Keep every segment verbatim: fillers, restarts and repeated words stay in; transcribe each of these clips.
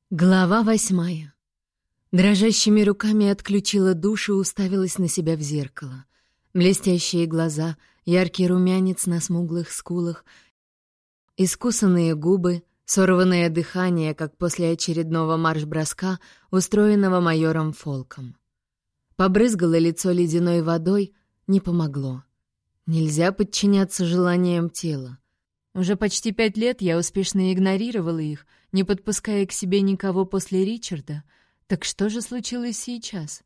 Глава восьмая. Дрожащими руками отключила душ и уставилась на себя в зеркало. Блестящие глаза, яркий румянец на смуглых скулах, искусанные губы, сорванное дыхание, как после очередного марш-броска, устроенного майором Фолком. Побрызгала лицо ледяной водой, не помогло. Нельзя подчиняться желаниям тела. Уже почти пять лет я успешно игнорировала их, не подпуская к себе никого после Ричарда. Так что же случилось сейчас?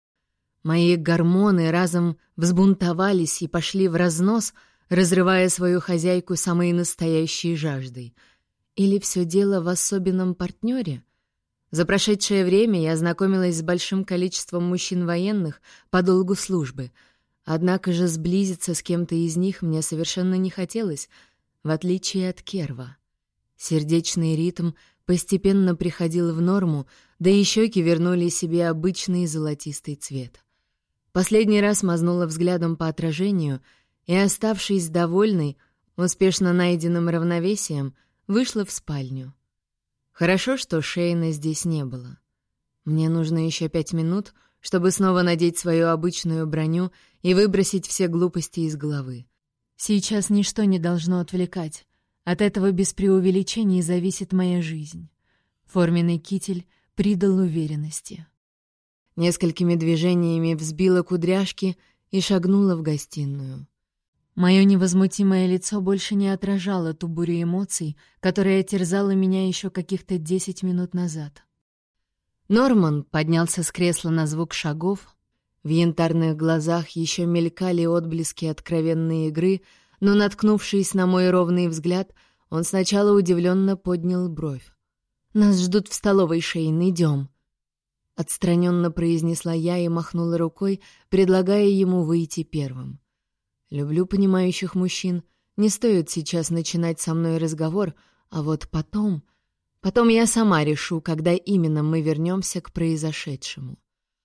Мои гормоны разом взбунтовались и пошли в разнос, разрывая свою хозяйку самой настоящей жаждой. Или все дело в особенном партнере? За прошедшее время я ознакомилась с большим количеством мужчин-военных по долгу службы. Однако же сблизиться с кем-то из них мне совершенно не хотелось, в отличие от Керва. Сердечный ритм постепенно приходил в норму, да и щеки вернули себе обычный золотистый цвет. Последний раз мазнула взглядом по отражению и, оставшись довольной, успешно найденным равновесием, вышла в спальню. Хорошо, что Шейна здесь не было. Мне нужно еще пять минут, чтобы снова надеть свою обычную броню и выбросить все глупости из головы. Сейчас ничто не должно отвлекать. От этого без преувеличений зависит моя жизнь. Форменный китель придал уверенности. Несколькими движениями взбила кудряшки и шагнула в гостиную. Мое невозмутимое лицо больше не отражало ту бурю эмоций, которая терзала меня еще каких-то десять минут назад. Норман поднялся с кресла на звук шагов. В янтарных глазах еще мелькали отблески откровенной игры, но, наткнувшись на мой ровный взгляд, он сначала удивленно поднял бровь. «Нас ждут в столовой, Шейн, идем!» Отстраненно произнесла я и махнула рукой, предлагая ему выйти первым. Люблю понимающих мужчин, не стоит сейчас начинать со мной разговор, а вот потом... Потом я сама решу, когда именно мы вернемся к произошедшему.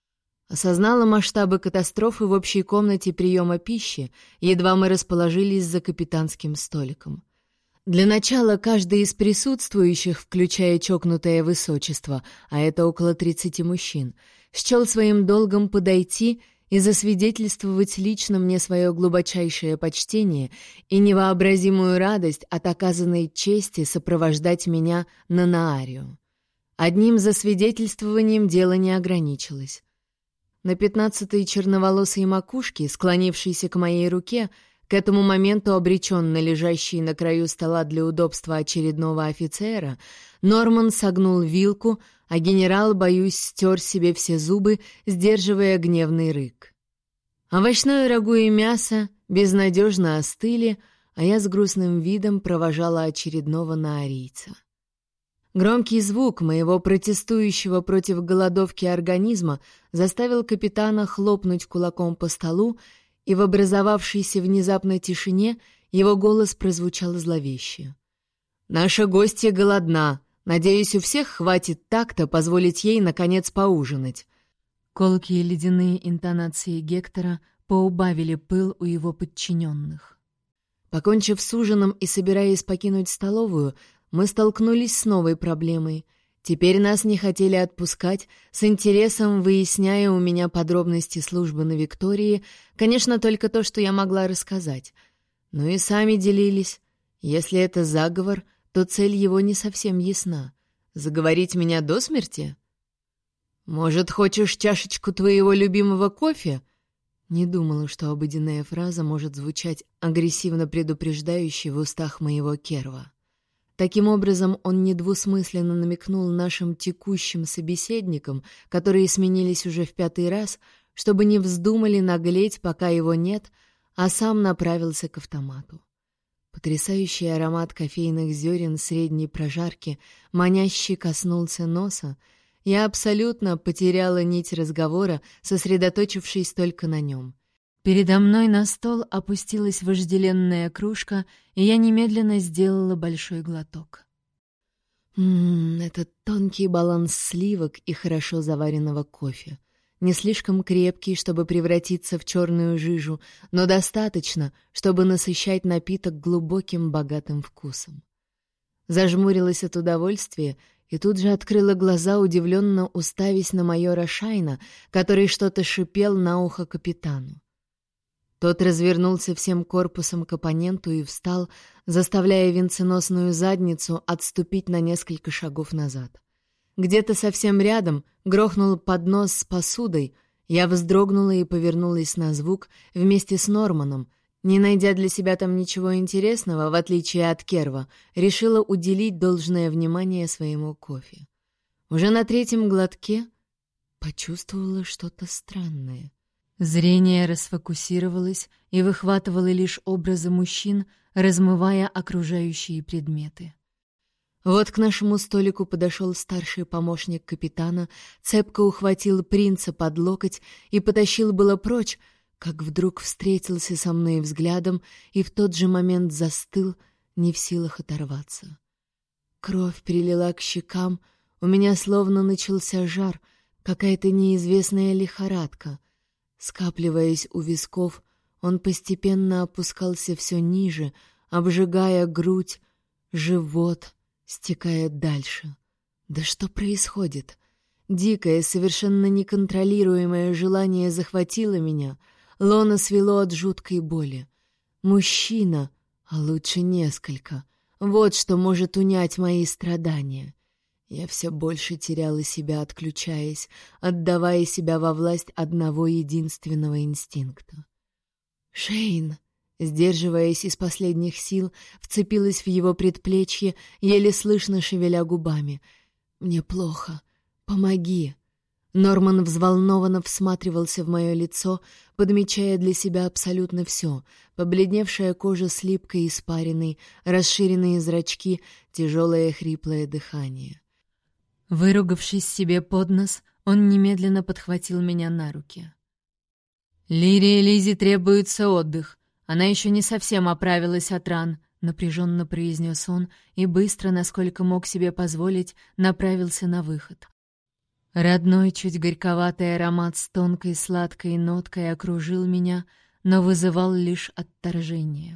Осознала масштабы катастрофы в общей комнате приема пищи, едва мы расположились за капитанским столиком. Для начала каждый из присутствующих, включая чокнутое высочество, а это около тридцати мужчин, счел своим долгом подойти и засвидетельствовать лично мне свое глубочайшее почтение и невообразимую радость от оказанной чести сопровождать меня на Наарию. Одним засвидетельствованием дело не ограничилось. На пятнадцатой черноволосой макушке, склонившейся к моей руке, к этому моменту обреченно лежащей на краю стола для удобства очередного офицера, Норман согнул вилку, а генерал, боюсь, стер себе все зубы, сдерживая гневный рык. Овощное рагу и мясо безнадежно остыли, а я с грустным видом провожала очередного наарийца. Громкий звук моего протестующего против голодовки организма заставил капитана хлопнуть кулаком по столу, и в образовавшейся внезапно тишине его голос прозвучал зловеще. «Наша гостья голодна. Надеюсь, у всех хватит такта позволить ей, наконец, поужинать». Колкие ледяные интонации Гектора поубавили пыл у его подчиненных. Покончив с ужином и собираясь покинуть столовую, мы столкнулись с новой проблемой. Теперь нас не хотели отпускать, с интересом выясняя у меня подробности службы на Виктории, конечно, только то, что я могла рассказать. Ну и сами делились. Если это заговор, то цель его не совсем ясна. Заговорить меня до смерти? «Может, хочешь чашечку твоего любимого кофе?» Не думала, что обыденная фраза может звучать агрессивно предупреждающе в устах моего Керва. Таким образом, он недвусмысленно намекнул нашим текущим собеседникам, которые сменились уже в пятый раз, чтобы не вздумали наглеть, пока его нет, а сам направился к автомату. Потрясающий аромат кофейных зерен средней прожарки маняще коснулся носа. Я абсолютно потеряла нить разговора, сосредоточившись только на нем. Передо мной на стол опустилась вожделенная кружка, и я немедленно сделала большой глоток. Ммм, это тонкий баланс сливок и хорошо заваренного кофе. Не слишком крепкий, чтобы превратиться в черную жижу, но достаточно, чтобы насыщать напиток глубоким богатым вкусом. Зажмурилась от удовольствия и тут же открыла глаза, удивленно уставясь на майора Шайна, который что-то шипел на ухо капитану. Тот развернулся всем корпусом к оппоненту и встал, заставляя венценосную задницу отступить на несколько шагов назад. Где-то совсем рядом грохнул поднос с посудой. Я вздрогнула и повернулась на звук вместе с Норманом. Не найдя для себя там ничего интересного, в отличие от Керва, решила уделить должное внимание своему кофе. Уже на третьем глотке почувствовала что-то странное. Зрение расфокусировалось и выхватывало лишь образы мужчин, размывая окружающие предметы. Вот к нашему столику подошел старший помощник капитана, цепко ухватил принца под локоть и потащил было прочь, как вдруг встретился со мной взглядом и в тот же момент застыл, не в силах оторваться. Кровь перелила к щекам, у меня словно начался жар, какая-то неизвестная лихорадка. Скапливаясь у висков, он постепенно опускался все ниже, обжигая грудь, живот, стекая дальше. Да что происходит? Дикое, совершенно неконтролируемое желание захватило меня, лоно свело от жуткой боли. Мужчина, а лучше несколько, вот что может унять мои страдания. Я все больше теряла себя, отключаясь, отдавая себя во власть одного единственного инстинкта. «Шейн!» Сдерживаясь из последних сил, вцепилась в его предплечье, еле слышно шевеля губами. «Мне плохо. Помоги!» Норман взволнованно всматривался в мое лицо, подмечая для себя абсолютно все: побледневшая кожа с липкой испариной, расширенные зрачки, тяжелое хриплое дыхание. Выругавшись себе под нос, он немедленно подхватил меня на руки. «Лире и Лизе требуется отдых. Она еще не совсем оправилась от ран», — напряженно произнес он и быстро, насколько мог себе позволить, направился на выход. Родной, чуть горьковатый аромат с тонкой сладкой ноткой окружил меня, но вызывал лишь отторжение.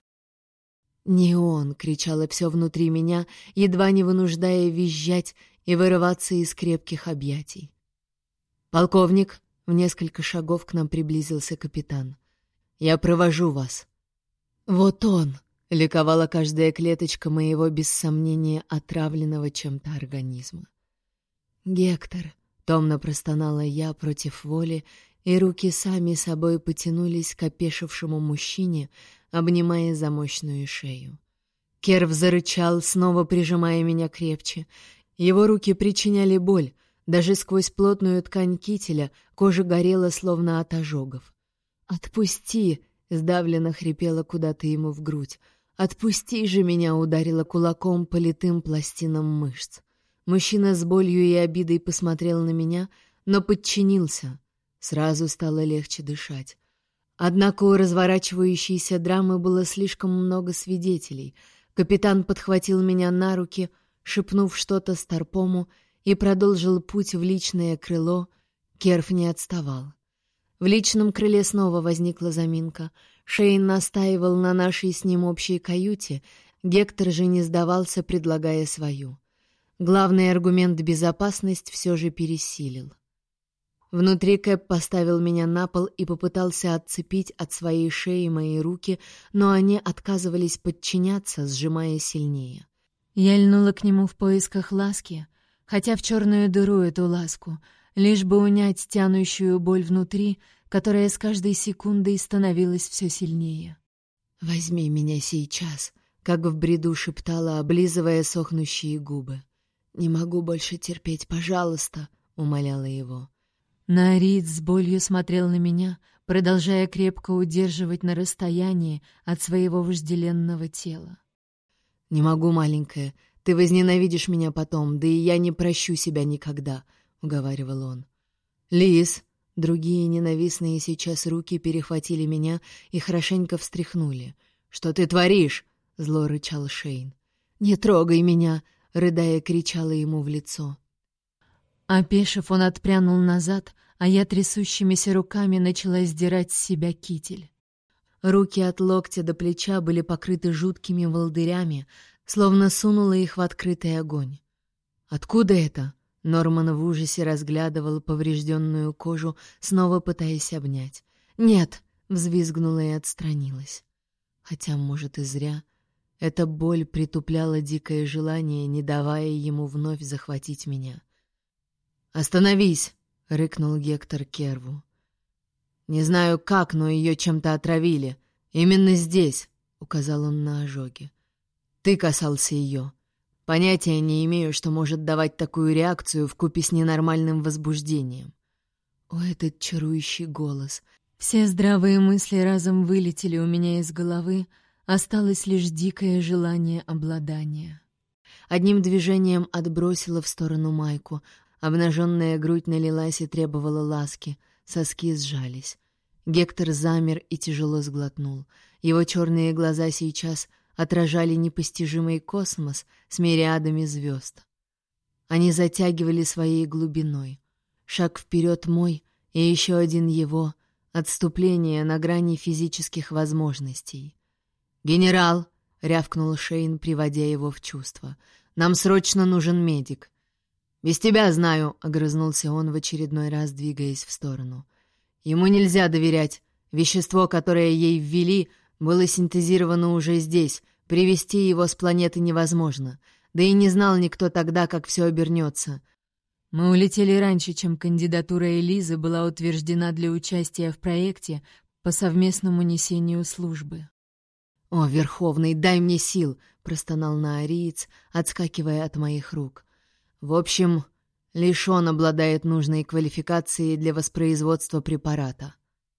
«Не он!» — кричало все внутри меня, едва не вынуждая визжать и вырываться из крепких объятий. «Полковник!» — в несколько шагов к нам приблизился капитан. «Я провожу вас». «Вот он!» — ликовала каждая клеточка моего, без сомнения, отравленного чем-то организма. «Гектор!» — томно простонала я против воли, и руки сами собой потянулись к опешившему мужчине, обнимая за мощную шею. Керв зарычал, снова прижимая меня крепче. Его руки причиняли боль. Даже сквозь плотную ткань кителя кожа горела, словно от ожогов. «Отпусти!» — сдавленно хрипела куда-то ему в грудь. «Отпусти же меня!» — ударила кулаком по литым пластинам мышц. Мужчина с болью и обидой посмотрел на меня, но подчинился. Сразу стало легче дышать. Однако у разворачивающейся драмы было слишком много свидетелей. Капитан подхватил меня на руки, шепнув что-то Старпому, и продолжил путь в личное крыло. Керв не отставал. В личном крыле снова возникла заминка. Шейн настаивал на нашей с ним общей каюте, Гектор же не сдавался, предлагая свою. Главный аргумент «безопасность» все же пересилил. Внутри Кэп поставил меня на пол и попытался отцепить от своей шеи мои руки, но они отказывались подчиняться, сжимая сильнее. Я льнула к нему в поисках ласки, хотя в черную дыру эту ласку, лишь бы унять тянущую боль внутри, которая с каждой секундой становилась все сильнее. «Возьми меня сейчас», — как в бреду шептала, облизывая сохнущие губы. «Не могу больше терпеть, пожалуйста», — умоляла его. Наорит с болью смотрел на меня, продолжая крепко удерживать на расстоянии от своего вожделенного тела. «Не могу, маленькая, ты возненавидишь меня потом, да и я не прощу себя никогда», — уговаривал он. «Лиз!» Другие ненавистные сейчас руки перехватили меня и хорошенько встряхнули. «Что ты творишь?» — зло рычал Шейн. «Не трогай меня!» — рыдая, кричала ему в лицо. Опешив, он отпрянул назад, а я трясущимися руками начала сдирать с себя китель. Руки от локтя до плеча были покрыты жуткими волдырями, словно сунула их в открытый огонь. «Откуда это?» Норман в ужасе разглядывал поврежденную кожу, снова пытаясь обнять. «Нет!» — взвизгнула и отстранилась. Хотя, может, и зря. Эта боль притупляла дикое желание, не давая ему вновь захватить меня. «Остановись!» — рыкнул Гектор Керву. «Не знаю как, но ее чем-то отравили. Именно здесь!» — указал он на ожоги. «Ты касался ее. Понятия не имею, что может давать такую реакцию вкупе с ненормальным возбуждением». О, этот чарующий голос! Все здравые мысли разом вылетели у меня из головы, осталось лишь дикое желание обладания. Одним движением отбросила в сторону майку. Обнаженная грудь налилась и требовала ласки. Соски сжались. Гектор замер и тяжело сглотнул. Его черные глаза сейчас отражали непостижимый космос с мириадами звезд. Они затягивали своей глубиной. Шаг вперед мой и еще один его — отступление на грани физических возможностей. «Генерал!» — рявкнул Шейн, приводя его в чувство. «Нам срочно нужен медик». «Без тебя знаю», — огрызнулся он в очередной раз, двигаясь в сторону. «Ему нельзя доверять. Вещество, которое ей ввели, было синтезировано уже здесь. Привезти его с планеты невозможно. Да и не знал никто тогда, как все обернется». «Мы улетели раньше, чем кандидатура Элизы была утверждена для участия в проекте по совместному несению службы». «О, Верховный, дай мне сил!» — простонал наариец, отскакивая от моих рук. «В общем, лишь он обладает нужной квалификацией для воспроизводства препарата».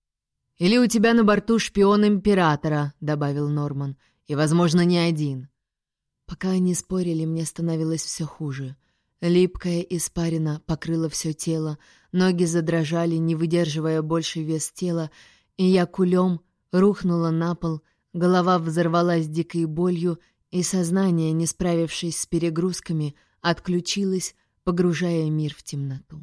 «Или у тебя на борту шпион Императора», — добавил Норман, — «и, возможно, не один». Пока они спорили, мне становилось все хуже. Липкая испарина покрыла все тело, ноги задрожали, не выдерживая больше вес тела, и я кулем рухнула на пол, голова взорвалась дикой болью, и сознание, не справившись с перегрузками, отключилось, погружая мир в темноту.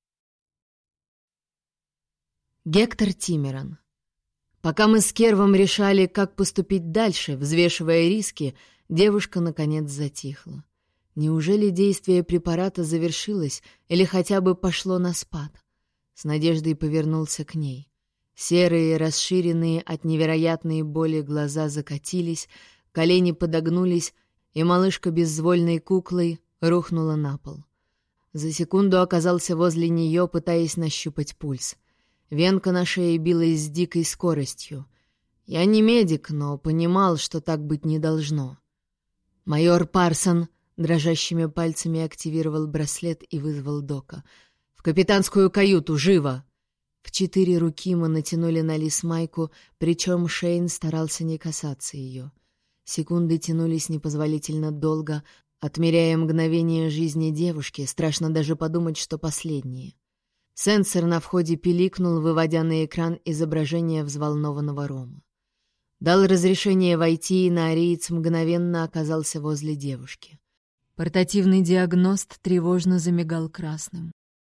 Гектор Тимеран. Пока мы с Кервом решали, как поступить дальше, взвешивая риски, девушка, наконец, затихла. Неужели действие препарата завершилось или хотя бы пошло на спад? С надеждой повернулся к ней. Серые, расширенные от невероятной боли глаза закатились, колени подогнулись, и малышка безвольной куклой рухнула на пол. За секунду оказался возле нее, пытаясь нащупать пульс. Венка на шее билась с дикой скоростью. Я не медик, но понимал, что так быть не должно. «Майор Парсон!» Дрожащими пальцами активировал браслет и вызвал Дока. «В капитанскую каюту! Живо!» В четыре руки мы натянули на Лис майку, причем Шейн старался не касаться ее. Секунды тянулись непозволительно долго, отмеряя мгновение жизни девушки, страшно даже подумать, что последние. Сенсор на входе пиликнул, выводя на экран изображение взволнованного Рома. Дал разрешение войти, и наариец мгновенно оказался возле девушки. Портативный диагност тревожно замигал красным.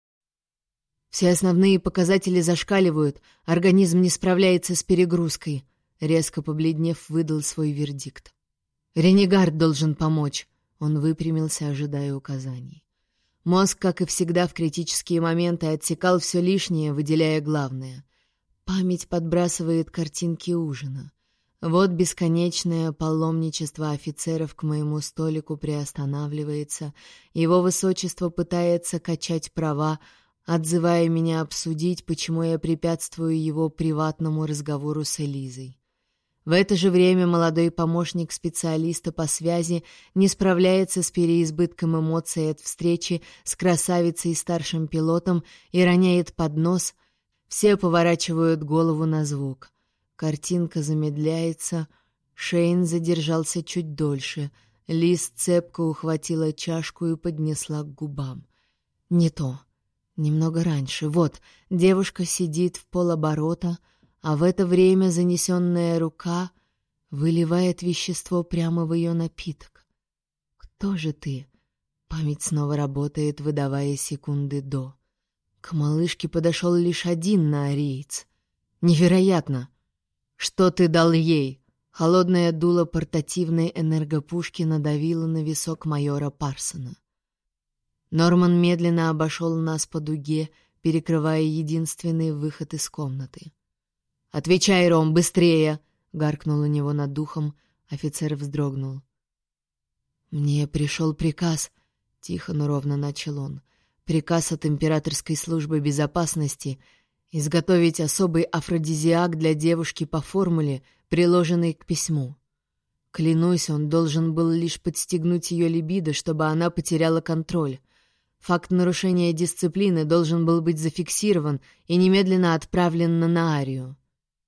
«Все основные показатели зашкаливают, организм не справляется с перегрузкой», — резко побледнев, выдал свой вердикт. «Ренегард должен помочь», — он выпрямился, ожидая указаний. Мозг, как и всегда в критические моменты, отсекал все лишнее, выделяя главное. Память подбрасывает картинки ужина. Вот бесконечное паломничество офицеров к моему столику приостанавливается, его высочество пытается качать права, отзывая меня обсудить, почему я препятствую его приватному разговору с Элизой. В это же время молодой помощник специалиста по связи не справляется с переизбытком эмоций от встречи с красавицей и старшим пилотом и роняет поднос. Все поворачивают голову на звук. Картинка замедляется. Шейн задержался чуть дольше. Лиз цепко ухватила чашку и поднесла к губам. Не то. Немного раньше. Вот, девушка сидит в полоборота, а в это время занесенная рука выливает вещество прямо в ее напиток. «Кто же ты?» Память снова работает, выдавая секунды до. К малышке подошел лишь один наариец. «Невероятно!» «Что ты дал ей?» Холодное дуло портативной энергопушки надавило на висок майора Парсона. Норман медленно обошел нас по дуге, перекрывая единственный выход из комнаты. «Отвечай, Ром, быстрее!» — гаркнул у него над духом. Офицер вздрогнул. «Мне пришел приказ», — тихо, но ровно начал он. «Приказ от Императорской службы безопасности изготовить особый афродизиак для девушки по формуле, приложенной к письму. Клянусь, он должен был лишь подстегнуть ее либидо, чтобы она потеряла контроль. Факт нарушения дисциплины должен был быть зафиксирован и немедленно отправлен на Наарию».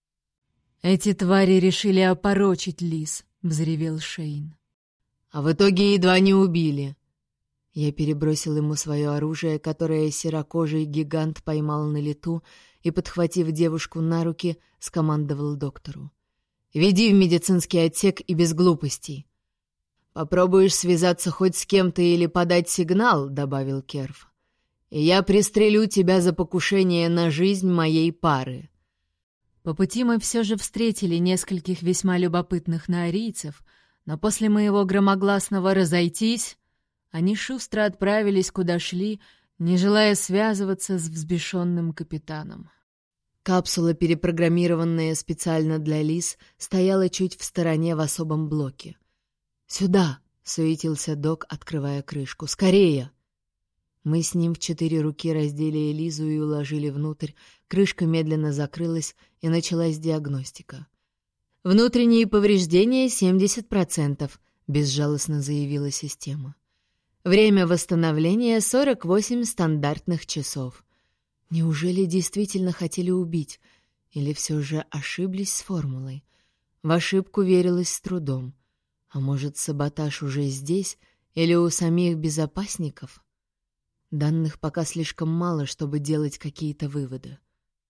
«Эти твари решили опорочить Лиз», — взревел Шейн. «А в итоге едва не убили». Я перебросил ему свое оружие, которое серокожий гигант поймал на лету, и, подхватив девушку на руки, скомандовал доктору. «Веди в медицинский отсек и без глупостей». «Попробуешь связаться хоть с кем-то или подать сигнал», — добавил Керф, «и я пристрелю тебя за покушение на жизнь моей пары». По пути мы все же встретили нескольких весьма любопытных наарийцев, но после моего громогласного «разойтись» они шустро отправились, куда шли, не желая связываться с взбешенным капитаном. Капсула, перепрограммированная специально для Лиз, стояла чуть в стороне в особом блоке. «Сюда!» — суетился док, открывая крышку. «Скорее!» Мы с ним в четыре руки раздели Лизу и уложили внутрь, крышка медленно закрылась, и началась диагностика. «Внутренние повреждения семьдесят процентов», — безжалостно заявила система. «Время восстановления сорок восемь стандартных часов». Неужели действительно хотели убить? Или все же ошиблись с формулой? В ошибку верилось с трудом. А может, саботаж уже здесь или у самих безопасников? Данных пока слишком мало, чтобы делать какие-то выводы.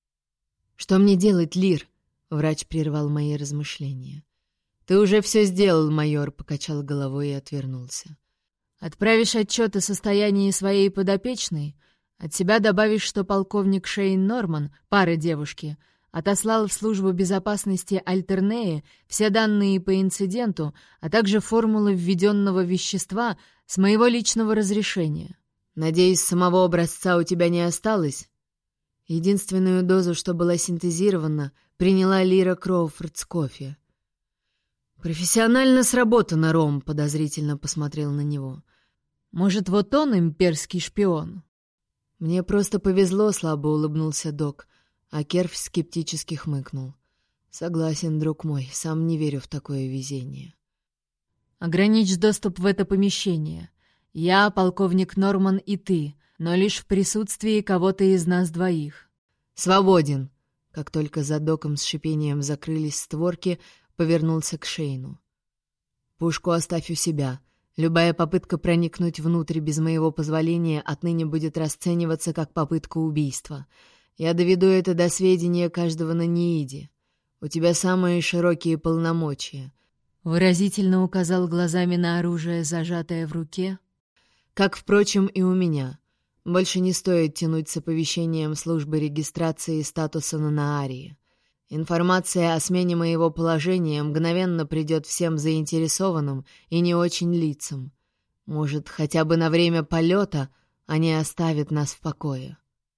«Что мне делать, Лир?» — врач прервал мои размышления. «Ты уже все сделал, майор», — покачал головой и отвернулся. «Отправишь отчет о состоянии своей подопечной? От себя добавишь, что полковник Шейн Норман, пара девушки, отослал в службу безопасности Альтернеи все данные по инциденту, а также формулы введенного вещества с моего личного разрешения». «Надеюсь, самого образца у тебя не осталось?» Единственную дозу, что была синтезирована, приняла Лира Кроуфорд с кофе. «Профессионально сработано, Ром», — подозрительно посмотрел на него. «Может, вот он имперский шпион?» «Мне просто повезло», — слабо улыбнулся док, а Керф скептически хмыкнул. «Согласен, друг мой, сам не верю в такое везение». «Ограничь доступ в это помещение. Я, полковник Норман и ты, но лишь в присутствии кого-то из нас двоих». «Свободен!» Как только за доком с шипением закрылись створки, повернулся к Шейну. «Пушку оставь у себя. Любая попытка проникнуть внутрь без моего позволения отныне будет расцениваться как попытка убийства. Я доведу это до сведения каждого на НИИДе. У тебя самые широкие полномочия». Выразительно указал глазами на оружие, зажатое в руке. «Как, впрочем, и у меня. Больше не стоит тянуть с оповещением службы регистрации статуса на Наарии. Информация о смене моего положения мгновенно придет всем заинтересованным и не очень лицам. Может, хотя бы на время полета они оставят нас в покое».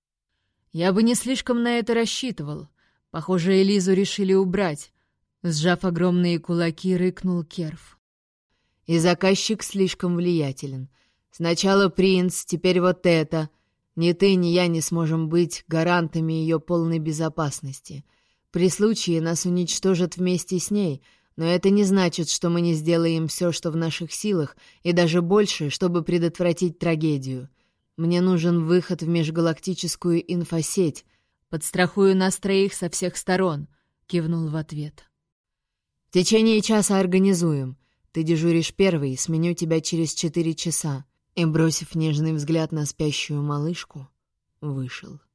«Я бы не слишком на это рассчитывал. Похоже, Элизу решили убрать». Сжав огромные кулаки, рыкнул Керф. «И заказчик слишком влиятелен. Сначала принц, теперь вот это. Ни ты, ни я не сможем быть гарантами ее полной безопасности. При случае нас уничтожат вместе с ней, но это не значит, что мы не сделаем все, что в наших силах, и даже больше, чтобы предотвратить трагедию. Мне нужен выход в межгалактическую инфосеть». «Подстрахую нас троих со всех сторон», — кивнул в ответ. «В течение часа организуем. Ты дежуришь первый, сменю тебя через четыре часа». И, бросив нежный взгляд на спящую малышку, вышел.